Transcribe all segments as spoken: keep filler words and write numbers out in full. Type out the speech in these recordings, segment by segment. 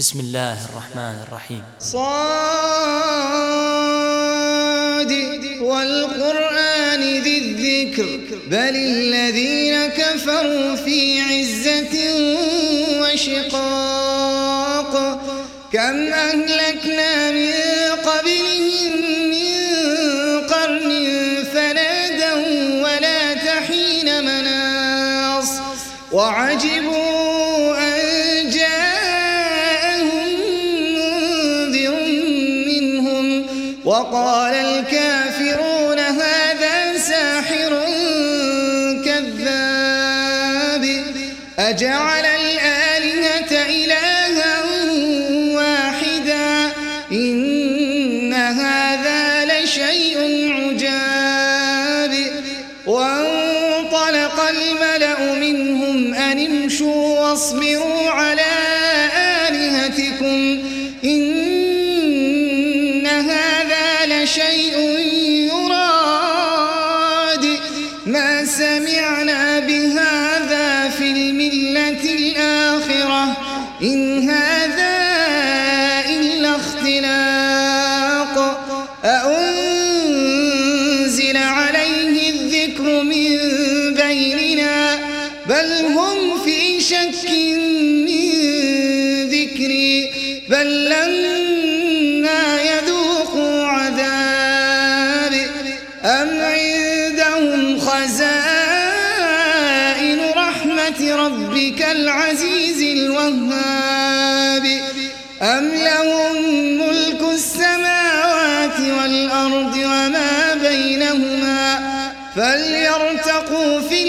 بسم الله الرحمن الرحيم. صاد والقرآن ذي الذكر بل الذين كفروا في عزة وشقاق كم أهلكنا من قبلهم من قرن فنادوا ولا تحين مناص وعجبوا أن جاءهم منذر منهم وقال الكافرون هذا ساحر كذاب أجعل الآلهة إلها واحدا إن هذا لشيء عجاب وانطلق الملأ منهم أن امشوا واصبروا على آلهتكم إن هذا لشيء يراد ما سمعنا بهذا في الملة الآخرة إن هذا إلا اختلاق أأنزل عليه الذكر من بيننا بل هم في شك من ذكري بل لما يذوقوا عذابي أم عندهم خزائن رحمة ربك العزيز الوهاب أم لهم ملك السماوات والأرض وما بينهما فليرتقوا في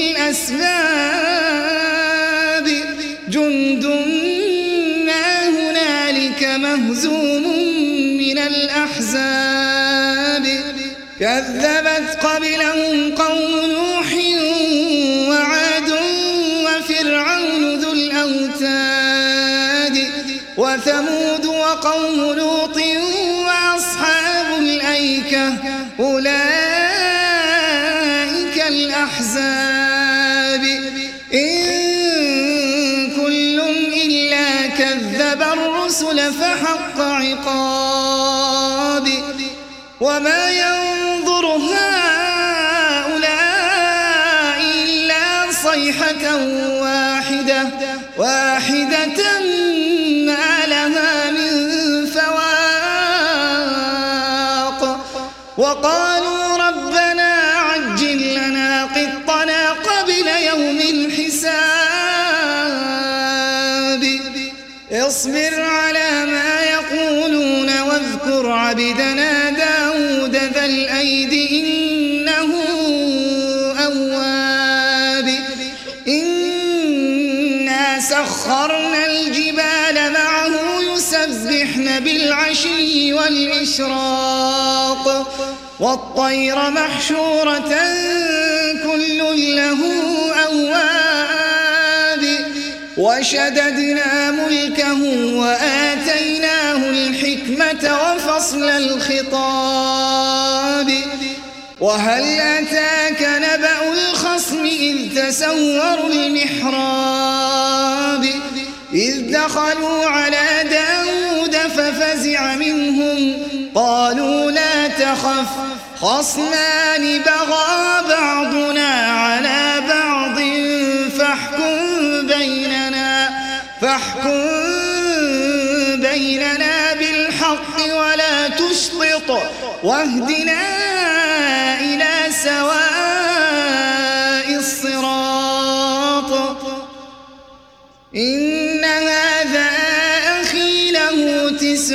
الأسباب جند ما هنالك مهزوم من الأحزاب كذبت قبلهم قوم نوح وعاد وفرعون ذو الأوتاد وثمود وقوم لوط وأصحاب الأيكة أولئك الأحزاب إن كل إلا كذب الرسل فحق عقاب وما ينظر هؤلاء إلا صيحة واحدة واحدة ما لها من فواق وقالوا ربنا عجل لنا قطنا قبل يوم الحساب اصبر على ما يقولون واذكر عبدنا داود ذا الأيد إنه أواب إنا سخرنا الجبال معه يسبحن بالعشي والإشراق والطير محشورة كل له أواب وشددنا ملكه وآتيناه الحكمة وفصل الخطاب وهل أتاك نبأ الخصم إذ تسوروا المحراب إذ دخلوا على داود ففزع منهم قالوا لا تخف خصمان بغى بعضنا على بعض فاحكم بيننا فاحكم بيننا بالحق ولا تشطط واهدنا إلى سواء الصراط إن هذا أخي له تسع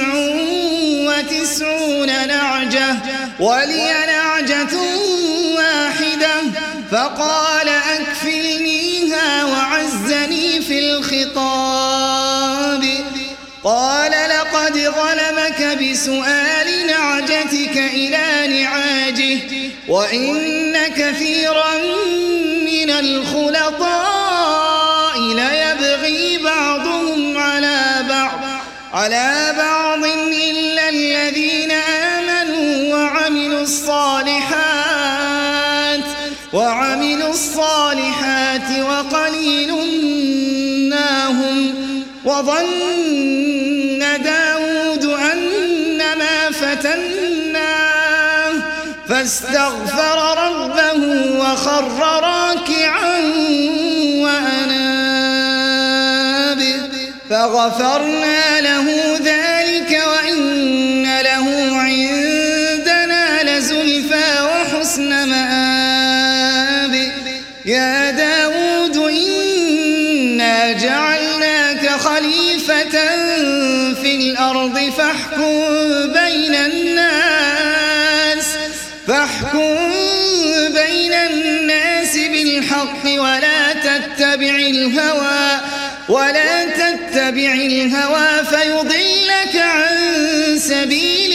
وتسعون نعجة ولي نعجة واحدة فقال أكفلنيها وعزني في الخطاب قال لقد ظلمك بسؤال نعجتك إلى نعاجه وإن كثيرا من الخلطاء ليبغي بعضهم على بعض على بعض إلا الذين آمنوا وعملوا الصالحات وعملوا الصالحات وقليل ما هم وظن ففتناه فاستغفر ربه وخر راكعا وأناب فغفرنا له ذلك وإن له عندنا لزلفى وحسن مآب يا داود إنا جعلناك خليفة في الأرض فاحكم بين الناس فاحكم بين الناس بالحق ولا تتبع الهوى ولا تتبع الهوى فيضلك عن سبيل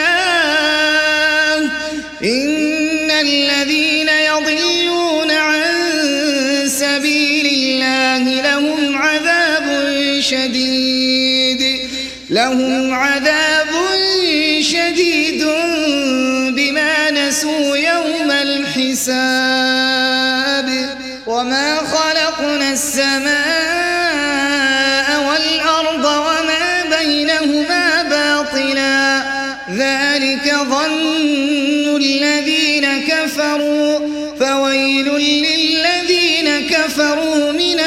الله إن الذين يضلون عن سبيل الله لهم عذاب شديد لهم عذاب شديد بما نسوا يوم الحساب وما خلقنا السماء والأرض وما بينهما باطلا ذلك ظن الذين كفروا فويل للذين كفروا من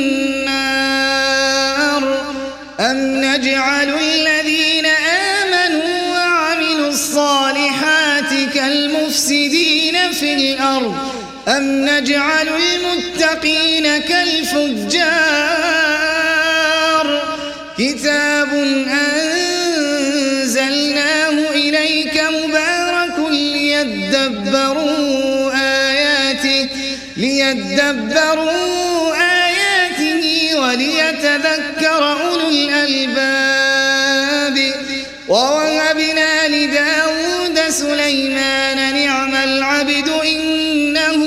النار أم نجعل الذين آمنوا وعملوا الصالحات كالمفسدين في الأرض أم نجعل المتقين كالفجار كتاب أنزلناه إليك مبارك ليدبروا آياته ليدبروا آياته وليتذكر أولو الألباب ووهبنا لداود سليمان نعم العبد إنه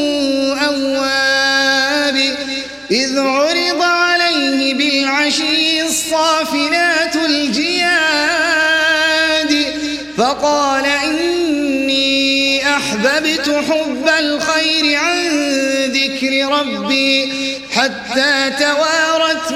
أواب إذ عرض عليه بالعشي الصافنات الجياد فقال إني أحببت حب الخير عن ذكر ربي حتى توارت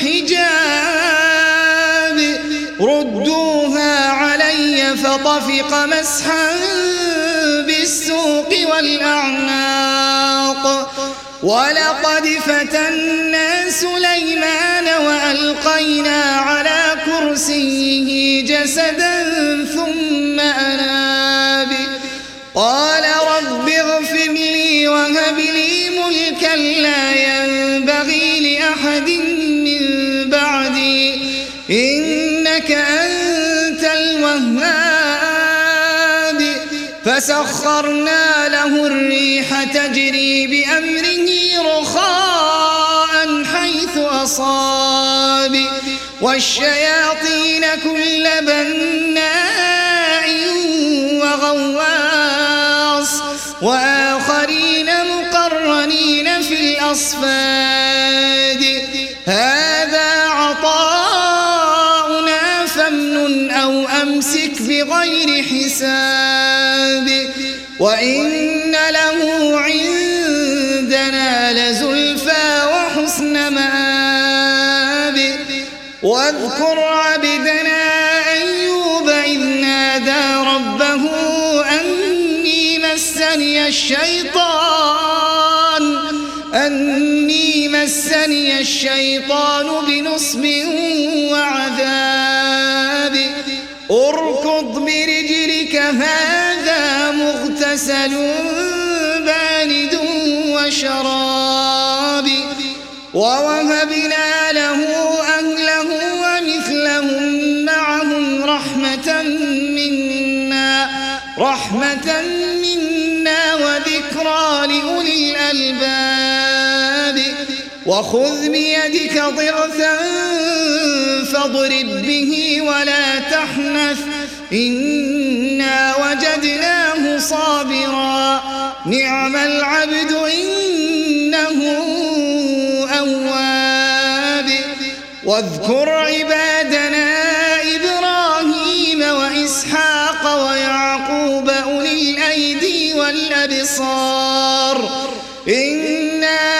بالحجاب ردوها علي فطفق مسحا بالسوق والأعناق ولقد فتنا سليمان وألقينا على كرسيه جسدا ثم أناب قال رب اغفر لي وهب لي ملكا لا ينبغي لأحد من بعدي إنك أنت الوهاب فسخرنا له الريح تجري بأمره رخاء حيث أصاب والشياطين كل بناء وغواص وآخرين مقرنين في الأصفاد هذا عطاؤنا فامنن أو أمسك بغير حساب وإن له عندنا لزلفى وحسن مآب واذكر عبدنا أيوب إذ نادى ربه أني مسني الشيطان أني مسني الشيطان بنصب وعذاب اركض برجلك هذا مغتسل بارد وشراب ووهبنا له أهله ومثلهم معهم رحمة منا رحمة منا وذكرى لأولي الألباب وخذ بيدك ضغثا فاضرب به ولا تحنث إنا وجدناه صابرا نعم العبد إنه أواب واذكر عبادنا إبراهيم وإسحاق ويعقوب أولي الأيدي والأبصار إنا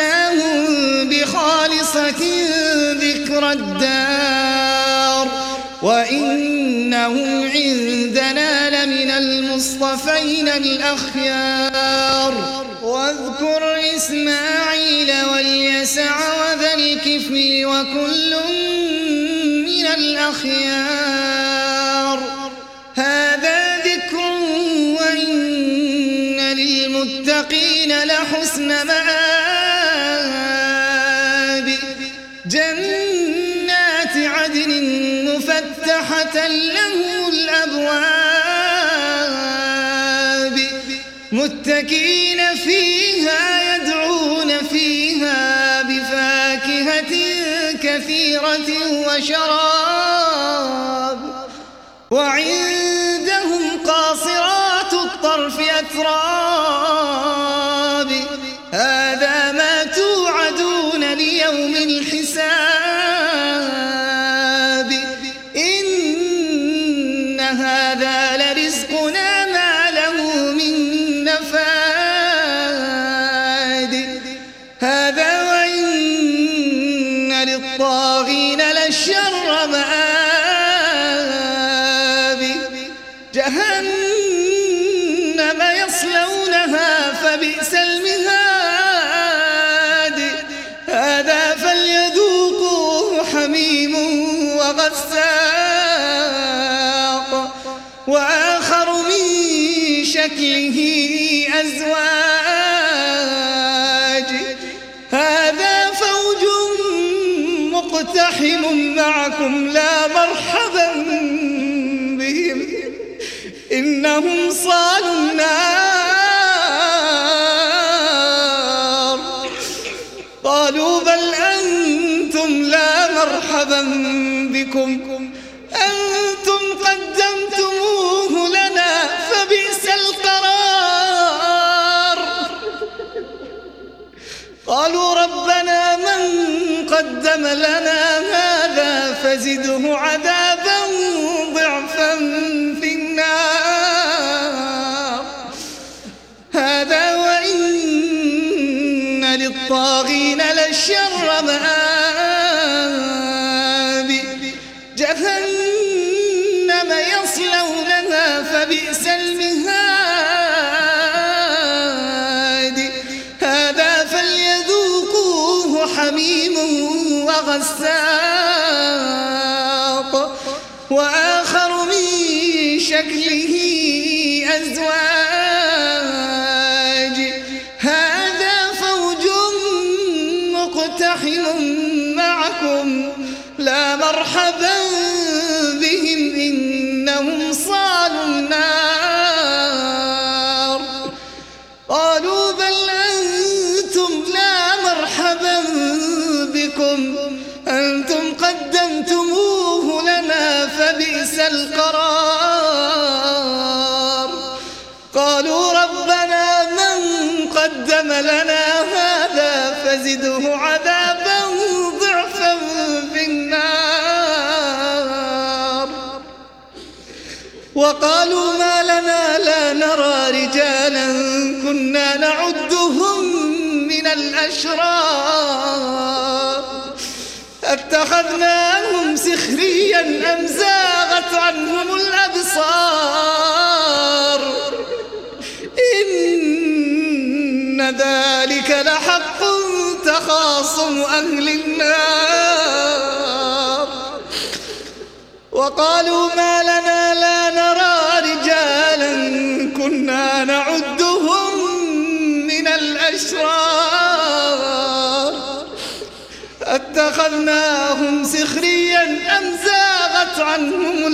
أخلصناهم بخالصة ذكر الدار وإنهم عندنا لمن المصطفين الأخيار واذكر إسماعيل واليسع وذا الكفل وكل من الأخيار هذا ذكر وإن للمتقين لحسن مآب جنات عدن مفتحة لهم الأبواب متكئين فيها يدعون فيها بفاكهة كثيرة وشراب وعندهم قاصرات الطرف أتراب هذا ما توعدون ليوم الحساب إن هذا لرزقنا ما له من نفاد هذا وإن للطاغين لشر مآب جهنم يصلونها فبئس المهاد هذا فليذوقوه حميم وغساق وآخر من شكله أزواج هذا فوج مقتحم معكم لا مرحبا بهم إنهم صالوا النار قالوا بل أنتم لا مرحبا بكم أنتم قدمتموه لنا فبئس القرار قالوا ربنا من قدم لنا هذا فزده عذابا ضعفا في النار هذا وإن للطاغين لشر مآب جهنم يصلونها فبئس المهاد هذا فليذوقوه حميم وغساق وآخر من شكله أزواج هذا فوج مقتحم معكم لا مرحبا بهم إنهم صالوا النار قالوا بل أنتم لا مرحبا بكم أنتم قدمتموه لنا فبئس القرار قالوا ربنا من قدم لنا هذا فزده عذابا ضعفا في النار وقالوا ما لنا لا نرى رجالا كنا نعدهم من الأشرار اتخذناهم سخريا أم زاغت عنهم الأبصار إن ذلك لحق تخاصم أهل النار وقالوا ما لنا لا نرى رجالا كنا نعدهم من الأشرار اتخذناهم سخريا أم زاغت عنهم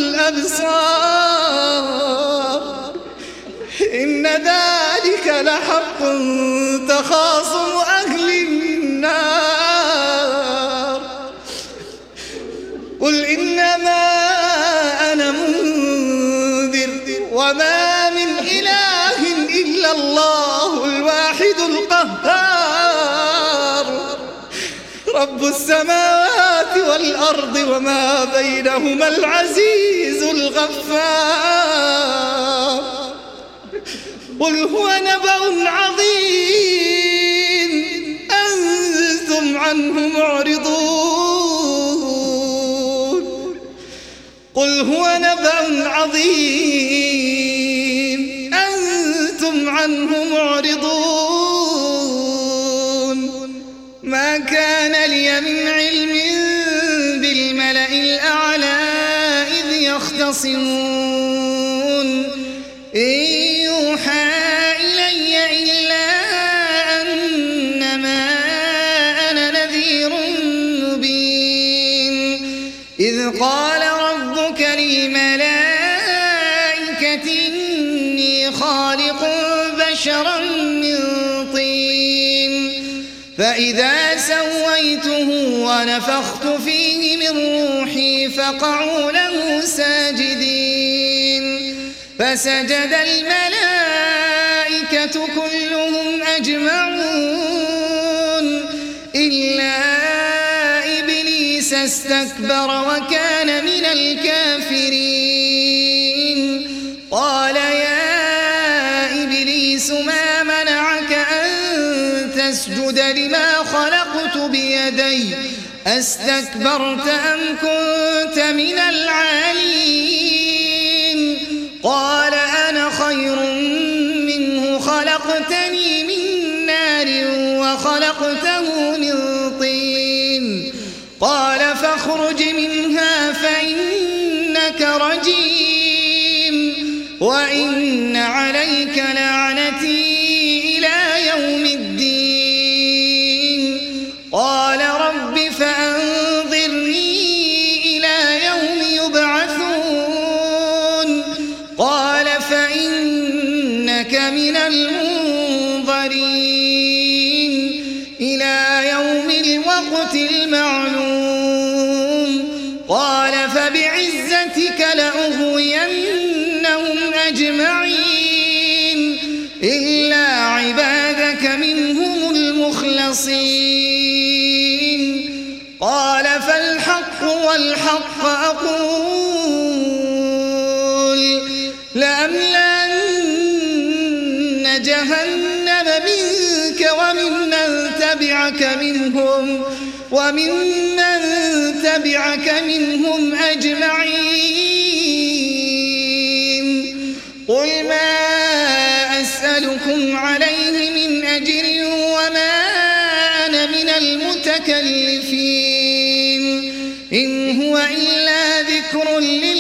الأبصار إن ذلك لحق تخاصم أهل النار قل إنما أنا منذر وما من إله إلا الله الواحد القهار رب السماوات والأرض وما بينهما العزيز الغفار قل هو نبأ عظيم أنتم عنه معرضون قل هو نبأ عظيم أنتم عنه معرضون ما كان لي من علم بالملأ الأعلى إذ يختصمون إن يوحى إلي إلا أنما أنا نذير مبين إذ قال ربك للملائكة إني خالق بشرا من طين فإذا سويته ونفخت فيه من روحي فقعوا له ساجدين فسجد الملائكة كلهم أجمعون إلا إبليس استكبر وكان من الكافرين قال يا إبليس ما منعك أن تسجد لما خلقت بيدي أستكبرت أم كنت من العالين قال أنا خير منه خلقتني من نار وخلقته من طين قال فاخرج منها فإنك رجيم وإن عليك لعنتي إلى يوم الدين قال رب فأنظرني إلى يوم يبعثون قال فإنك من المنظرين إلى يوم الوقت المعلوم قال فبعزتك لأغوينهم أجمعين إلا عبادك منهم المخلصين قال فالحق والحق أقول لأملأن جهنم منك وممن تبعك منهم وممن تبعك منهم أجمعين قل ما أسألكم عليه من أجر وما أنا من المتكلفين إن هو إلا ذكر للعالمين